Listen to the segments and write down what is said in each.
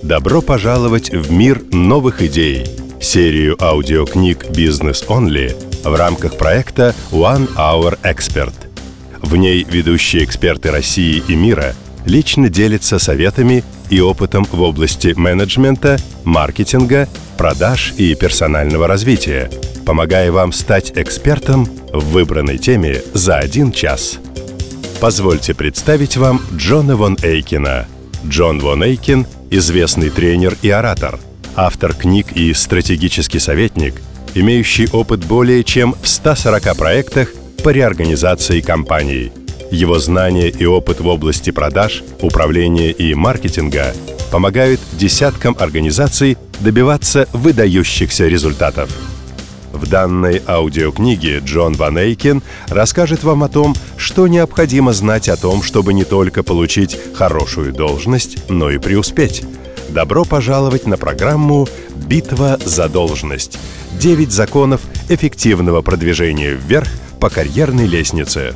Добро пожаловать в мир новых идей, серию аудиокниг «Бизнес Only» в рамках проекта One Hour Expert. В ней ведущие эксперты России и мира лично делятся советами и опытом в области менеджмента, маркетинга, продаж и персонального развития, помогая вам стать экспертом в выбранной теме за 1 час. Позвольте представить вам Джона Вон Эйкина. Джон Вон Эйкин – известный тренер и оратор, автор книг и стратегический советник, имеющий опыт более чем в 140 проектах по реорганизации компаний. Его знания и опыт в области продаж, управления и маркетинга помогают десяткам организаций добиваться выдающихся результатов. В данной аудиокниге Джон Вон Эйкин расскажет вам о том, что необходимо знать о том, чтобы не только получить хорошую должность, но и преуспеть. Добро пожаловать на программу «Битва за должность». 9 законов эффективного продвижения вверх по карьерной лестнице.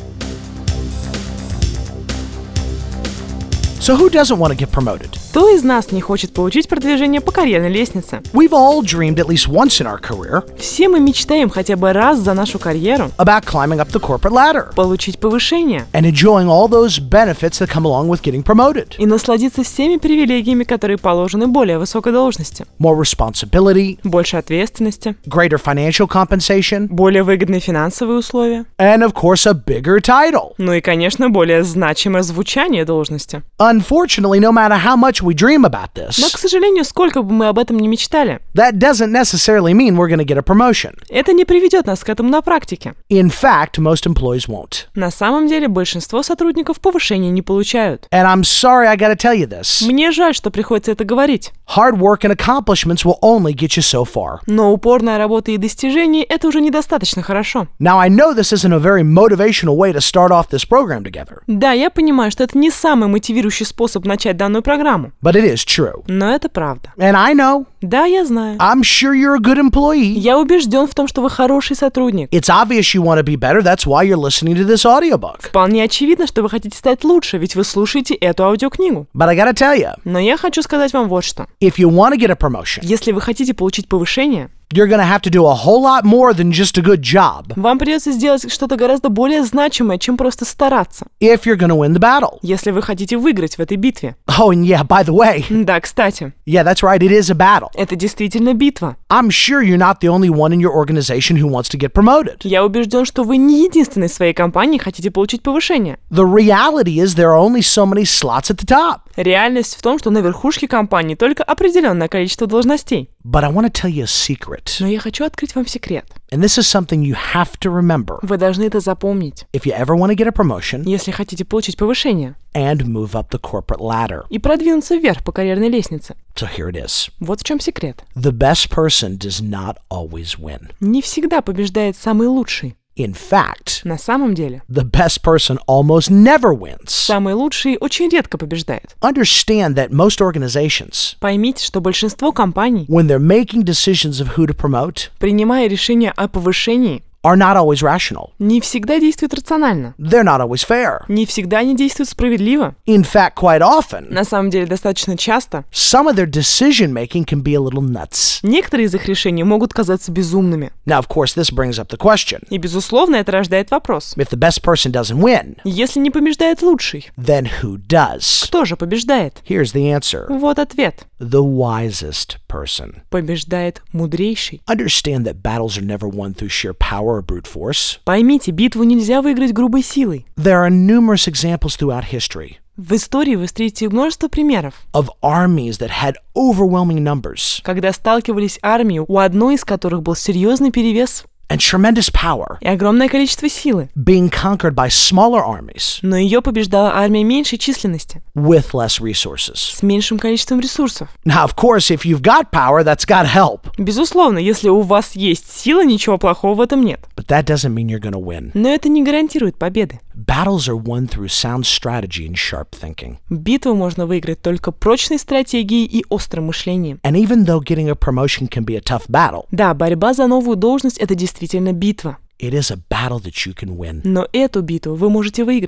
So who doesn't want to get promoted? Кто из нас не хочет получить продвижение по карьерной лестнице? We've all dreamed at least once in our career Все мы мечтаем хотя бы раз за нашу карьеру about climbing up the corporate ladder получить повышение and enjoying all those benefits that come along with getting promoted. и насладиться всеми привилегиями, которые положены более высокой должности. More responsibility, Больше ответственности, greater financial compensation, более выгодные финансовые условия, and of course a bigger title. ну и, конечно, более значимое звучание должности. Unfortunately, no matter how much we dream about Но, this, к сожалению, сколько бы мы об этом ни мечтали, that doesn't necessarily mean we're going to get a promotion. это не приведет нас к этому на практике. In fact, most employees won't. На самом деле, большинство сотрудников повышения не получают. And I'm sorry I gotta tell you this. Мне жаль, что приходится это говорить. Hard work and accomplishments will only get you so far. Но упорная работа и достижения — это уже недостаточно хорошо. Now, I know this isn't a very motivational way to start off this program together, Да, я понимаю, что это не самый мотивирующий способ начать данную программу. but it is true. Но это правда. And I know, Да, я знаю. I'm sure you're a good employee. Я убежден в том, что вы хороший сотрудник. It's obvious you want to be better, that's why you're listening to this audiobook. Вполне очевидно, что вы хотите стать лучше, ведь вы слушаете эту аудиокнигу. But I gotta tell you, Но я хочу сказать вам вот что. if you want to get a promotion, Если вы хотите получить повышение, you're gonna have to do a whole lot more than just a good job вам придется сделать что-то гораздо более значимое, чем просто стараться, if you're gonna win the battle. если вы хотите выиграть в этой битве. Oh, and yeah, by the way, Да, кстати, yeah, that's right, it is a battle. это действительно битва. I'm sure you're not the only one in your organization who wants to get promoted. Я убежден, что вы не единственный в своей компании хотите получить повышение. The reality is there are only so many slots at the top. Реальность в том, что на верхушке компании только определенное количество должностей. But I want to tell you a secret. Но я хочу открыть вам секрет. And this is something you have to remember Вы должны это запомнить, if you ever want to get a promotion если хотите получить повышение and move up the corporate ladder. и продвинуться вверх по карьерной лестнице. So here it is. Вот в чем секрет. The best person does not always win. Не всегда побеждает самый лучший. In fact, На самом деле, the best person almost never wins. самый лучший очень редко побеждает. Understand that most organizations, Поймите, что большинство компаний, when they're making decisions of who to promote, принимая решение о повышении, are not always rational. не всегда действуют рационально. They're not always fair. Не всегда они действуют справедливо. In fact, quite often, На самом деле, достаточно часто some of their decision making can be a little nuts. некоторые из их решений могут казаться безумными. Now, of course, this brings up the question. И, безусловно, это рождает вопрос. If the best person doesn't win, Если не побеждает лучший, then who does? кто же побеждает? Here's the answer. Вот ответ. The wisest person. Побеждает мудрейший. Understand that battles are never won through sheer power or brute force. Поймите, битву нельзя выиграть грубой силой. There are numerous examples throughout history В истории вы встретите множество примеров, of armies that had overwhelming numbers когда сталкивались армии, у одной из которых был серьезный перевес and tremendous power и огромное количество силы, being conquered by smaller armies но ее побеждала армия меньшей численности, with less resources. с меньшим количеством ресурсов. Now, of course, if you've got power, that's got help, Безусловно, если у вас есть сила, ничего плохого в этом нет. but that doesn't mean you're going to win. Но это не гарантирует победы. Battles are won through sound strategy and sharp thinking. Битву можно выиграть только прочной стратегией и острым мышлением. And even though getting a promotion can be a tough battle, Да, борьба за новую должность — это действительно битва. it is a battle that you can win. Но эту битву вы можете выиграть.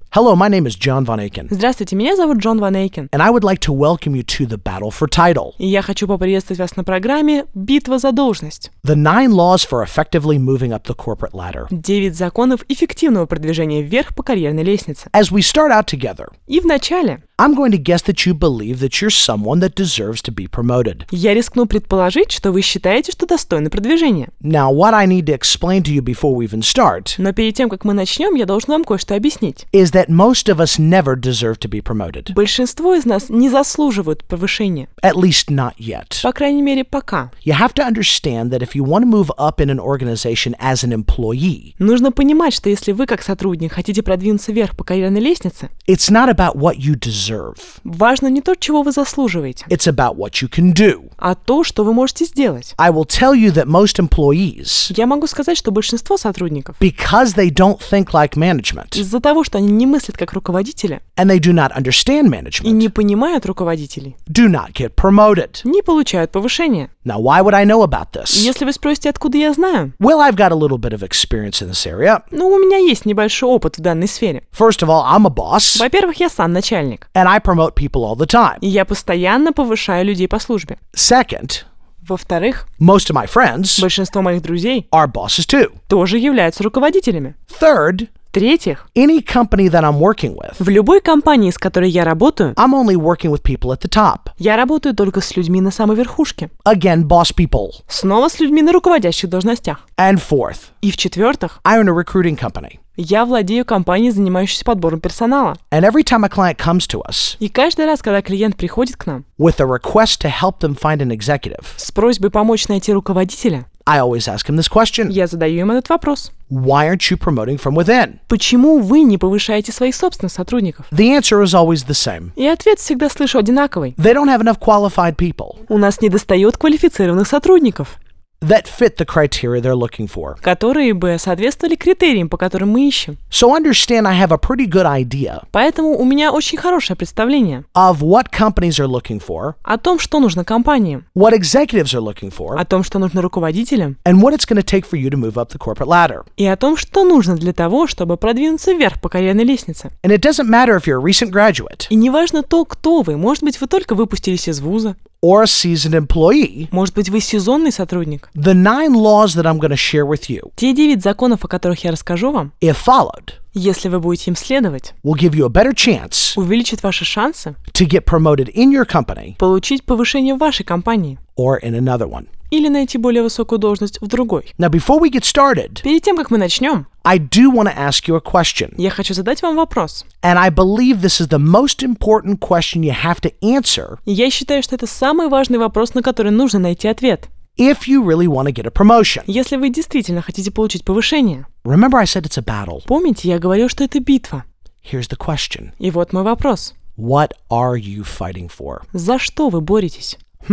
Hello, my name is John Von Aiken, Здравствуйте, меня зовут Джон Ван Эйкен. and I would like to welcome you to the Battle for Title, И я хочу поприветствовать вас на программе «Битва за должность». the 9 laws for effectively moving up the corporate ladder. 9 законов эффективного продвижения вверх по карьерной лестнице. As we start out together, И вначале I'm going to guess that you believe that you're someone that deserves to be promoted. я рискну предположить, что вы считаете, что достойны продвижения. Now, what I need to explain to you before we even start Но перед тем, как мы начнем, я должен вам кое-что объяснить. is that most of us never deserve to be promoted. Большинство из нас не заслуживают повышения. At least not yet. По крайней мере, пока. You have to understand that if you want to move up in an organization as an employee, Нужно понимать, что если вы, как сотрудник, хотите продвинуться вверх по карьерной лестнице, it's not about what you deserve. важно не то, чего вы заслуживаете, It's about what you can do. а то, что вы можете сделать. I will tell you that most employees, Я могу сказать, что большинство сотрудников, because they don't think like management из-за того, что они не мыслят как руководители and they do not understand и management, не понимают руководителей, do not get promoted. не получают повышения. Now, why would I know about И this? если вы спросите, откуда я знаю, Well, I've got a little bit of experience in this area. у меня есть небольшой опыт в данной сфере. First of all, I'm a boss, Во-первых, я сам начальник, and I promote people all the time. и я постоянно повышаю людей по службе. Second, Во-вторых, most of my friends большинство моих друзей are bosses too. тоже являются руководителями. Third, В-третьих, any company that I'm working with, в любой компании, с которой я работаю, I'm only working with people at the top. я работаю только с людьми на самой верхушке. Again, boss people. Снова с людьми на руководящих должностях. And fourth, И в-четвертых, I own a recruiting company. я владею компанией, занимающейся подбором персонала. And every time a client comes to us И каждый раз, когда клиент приходит к нам with a request to help them find an executive, с просьбой помочь найти руководителя, I always ask him this question. я задаю им этот вопрос. Why aren't you promoting from within? Почему вы не повышаете своих собственных сотрудников? The answer is always the same. И ответ всегда слышу одинаковый. They don't have enough qualified people У нас недостает квалифицированных сотрудников, that fit the criteria they're looking for. которые бы соответствовали критериям, по которым мы ищем. So understand I have a pretty good idea Поэтому у меня очень хорошее представление of what companies are looking for, о том, что нужно компаниям, what executives are looking for, о том, что нужно руководителям, and what it's going to take for you to move up the corporate ladder. и о том, что нужно для того, чтобы продвинуться вверх по карьерной лестнице. And it doesn't matter if you're a recent graduate И неважно то, кто вы. Может быть, вы только выпустились из вуза. or a seasoned employee, Может быть, вы сезонный сотрудник. the 9 laws that I'm going to share with you, Те 9 законов, о которых я расскажу вам, if followed, если вы будете им следовать, will give you a better chance увеличат ваши шансы to get promoted in your company получить повышение в вашей компании or in another one. или найти более высокую должность в другой. Now, before we get started, Перед тем, как мы начнем, I do want to ask you a question. я хочу задать вам вопрос. And I believe this is the most important question you have to answer И я считаю, что это самый важный вопрос, на который нужно найти ответ. if you really want to get a promotion. Если вы действительно хотите получить повышение. Remember, I said it's a battle. Помните, я говорил, что это битва. Here's the question. И вот мой вопрос. What are you fighting for? За что вы боретесь?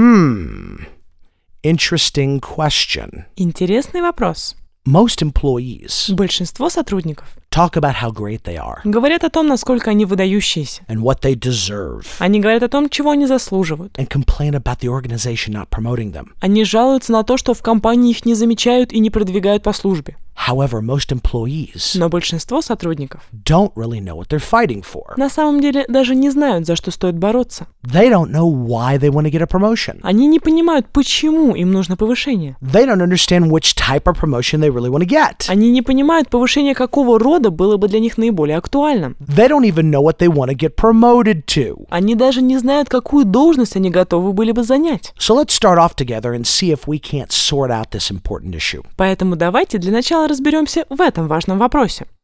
Interesting question. Интересный вопрос. Most employees Большинство сотрудников talk about how great they are говорят о том, насколько они выдающиеся. and what they deserve Они говорят о том, чего они заслуживают. and complain about the organization not promoting them. Они жалуются на то, что в компании их не замечают и не продвигают по службе. However, most employees Но большинство сотрудников don't really know what they're fighting for. на самом деле даже не знают, за что стоит бороться. They don't know why they want to get a promotion. Они не понимают, почему им нужно повышение. They don't understand which type of promotion they really want to get. Они не понимают, повышение какого рода было бы для них наиболее актуальным. They don't even know what they want to get promoted to. Они даже не знают, какую должность они готовы были бы занять. So let's start off together and see if we can't sort out this important issue. Поэтому давайте для начала разберемся в этом важном вопросе.